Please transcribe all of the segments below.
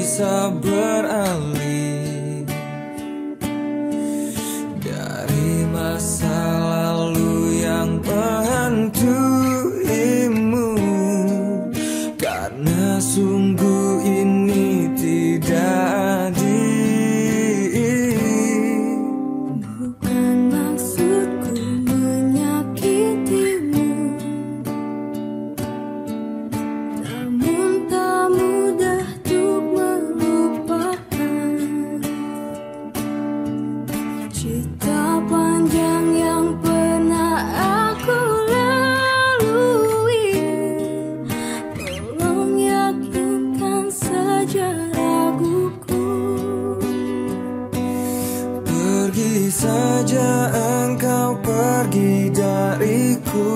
bisa beralih dari masa lalu yang menghantuimu, karena sungguh ini tidak adil. Bukan maksudku menyakitimu, namun tak mudah untuk melupakan cerita panjang yang pernah aku lalui. Tolong yakinkan saja raguku. Pergi saja engkau, pergi dariku,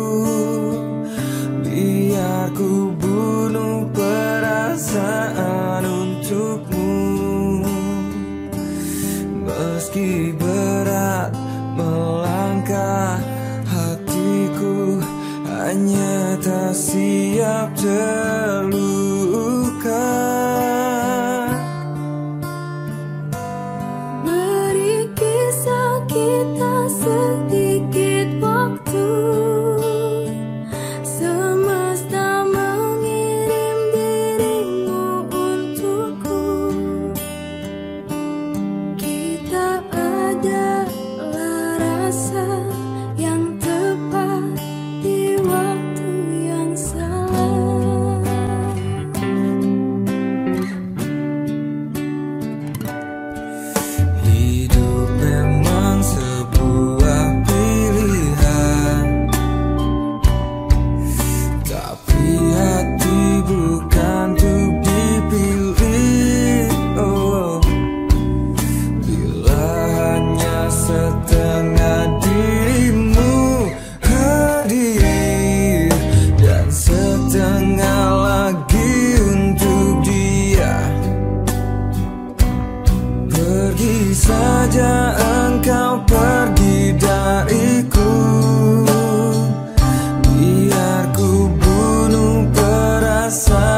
biar ku bunuh perasaan untukmu. Meski berat melangkah, hatiku hanya tak siap terluka. Beri kisah kita sedikit waktu, semesta mengirim dirimu untukku. Kita adalah rasa yang tepat di waktu yang salah. Hidup memang sebuah pilihan, tapi hati bukan untuk dipilih. Oh, bila hanya setengah dirimu hadir dan setengah lagi untuk dia, pergi saja engkau, pergi dariku, biar ku bunuh perasaan